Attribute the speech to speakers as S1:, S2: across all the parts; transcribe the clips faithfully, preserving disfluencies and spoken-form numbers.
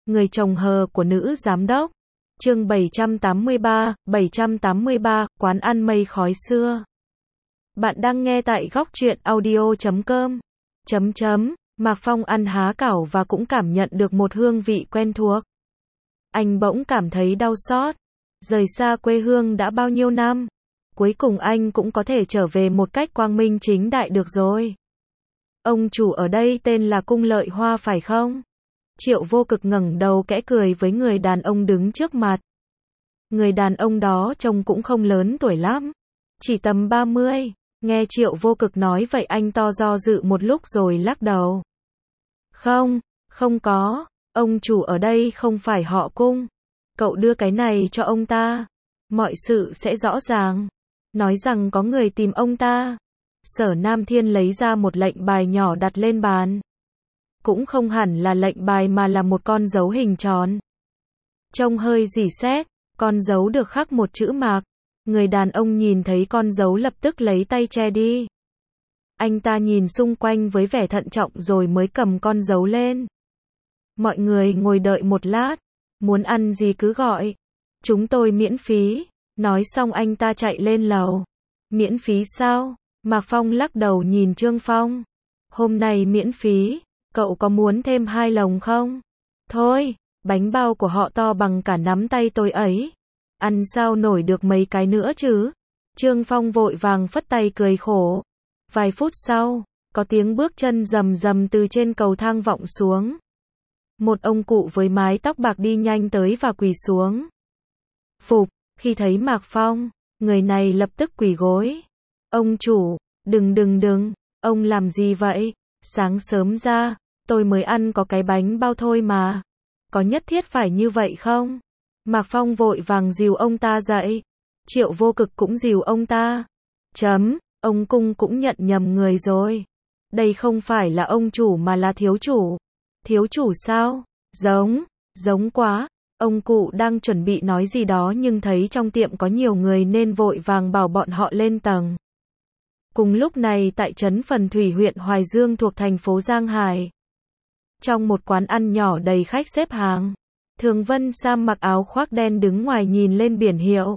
S1: Người chồng hờ của nữ giám đốc. Chương bảy trăm tám mươi ba, bảy trăm tám mươi ba, quán ăn mây khói xưa. Bạn đang nghe tại góc truyện audio chấm com. Chấm chấm, Mạc Phong ăn há cảo và cũng cảm nhận được một hương vị quen thuộc. Anh bỗng cảm thấy đau xót. Rời xa quê hương đã bao nhiêu năm, cuối cùng anh cũng có thể trở về một cách quang minh chính đại được rồi. Ông chủ ở đây tên là Cung Lợi Hoa phải không? Triệu Vô Cực ngẩng đầu khẽ cười với người đàn ông đứng trước mặt. Người đàn ông đó trông cũng không lớn tuổi lắm, chỉ tầm ba mươi. Nghe Triệu Vô Cực nói vậy anh to do dự một lúc rồi lắc đầu. Không, không có, ông chủ ở đây không phải họ Cung. Cậu đưa cái này cho ông ta, mọi sự sẽ rõ ràng. Nói rằng có người tìm ông ta. Sở Nam Thiên lấy ra một lệnh bài nhỏ đặt lên bàn. Cũng không hẳn là lệnh bài mà là một con dấu hình tròn. Trông hơi rỉ sét, con dấu được khắc một chữ Mạc. Người đàn ông nhìn thấy con dấu lập tức lấy tay che đi. Anh ta nhìn xung quanh với vẻ thận trọng rồi mới cầm con dấu lên. Mọi người ngồi đợi một lát, muốn ăn gì cứ gọi. Chúng tôi miễn phí. Nói xong anh ta chạy lên lầu. Miễn phí sao? Mạc Phong lắc đầu nhìn Trương Phong. Hôm nay miễn phí, cậu có muốn thêm hai lồng không? Thôi, bánh bao của họ to bằng cả nắm tay tôi ấy. Ăn sao nổi được mấy cái nữa chứ? Trương Phong vội vàng phất tay cười khổ. Vài phút sau, có tiếng bước chân rầm rầm từ trên cầu thang vọng xuống. Một ông cụ với mái tóc bạc đi nhanh tới và quỳ xuống. Phục, khi thấy Mạc Phong, người này lập tức quỳ gối. Ông chủ, đừng đừng đừng, ông làm gì vậy? Sáng sớm ra, tôi mới ăn có cái bánh bao thôi mà. Có nhất thiết phải như vậy không? Mạc Phong vội vàng dìu ông ta dậy. Triệu Vô Cực cũng dìu ông ta. Chấm, ông Cung cũng nhận nhầm người rồi. Đây không phải là ông chủ mà là thiếu chủ. Thiếu chủ sao? Giống, giống quá. Ông cụ đang chuẩn bị nói gì đó nhưng thấy trong tiệm có nhiều người nên vội vàng bảo bọn họ lên tầng. Cùng lúc này tại trấn Phần Thủy huyện Hoài Dương thuộc thành phố Giang Hải. Trong một quán ăn nhỏ đầy khách xếp hàng, Thường Vân Sam mặc áo khoác đen đứng ngoài nhìn lên biển hiệu.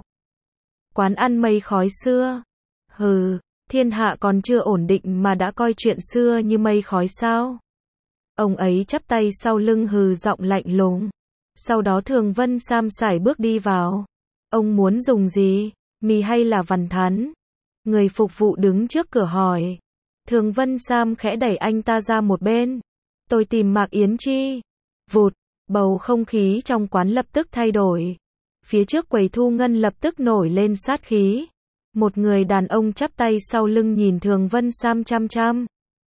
S1: Quán ăn mây khói xưa. Hừ, thiên hạ còn chưa ổn định mà đã coi chuyện xưa như mây khói sao? Ông ấy chắp tay sau lưng hừ giọng lạnh lùng. Sau đó Thường Vân Sam sải bước đi vào. Ông muốn dùng gì? Mì hay là vằn thắn? Người phục vụ đứng trước cửa hỏi. Thường Vân Sam khẽ đẩy anh ta ra một bên. Tôi tìm Mạc Yến Chi. Vụt, bầu không khí trong quán lập tức thay đổi. Phía trước quầy thu ngân lập tức nổi lên sát khí. Một người đàn ông chắp tay sau lưng nhìn Thường Vân Sam chăm chăm.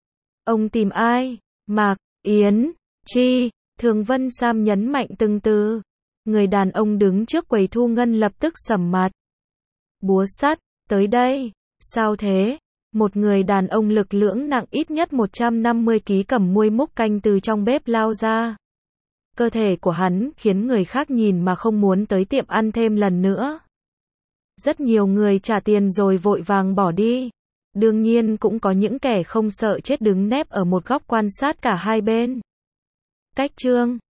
S1: Ông tìm ai? Mạc Yến Chi. Thường Vân Sam nhấn mạnh từng từ. Người đàn ông đứng trước quầy thu ngân lập tức sầm mặt. Búa sắt, tới đây. Sao thế? Một người đàn ông lực lưỡng nặng ít nhất một trăm năm mươi ki lô gam cầm muôi múc canh từ trong bếp lao ra. Cơ thể của hắn khiến người khác nhìn mà không muốn tới tiệm ăn thêm lần nữa. Rất nhiều người trả tiền rồi vội vàng bỏ đi. Đương nhiên cũng có những kẻ không sợ chết đứng nép ở một góc quan sát cả hai bên. Cách chương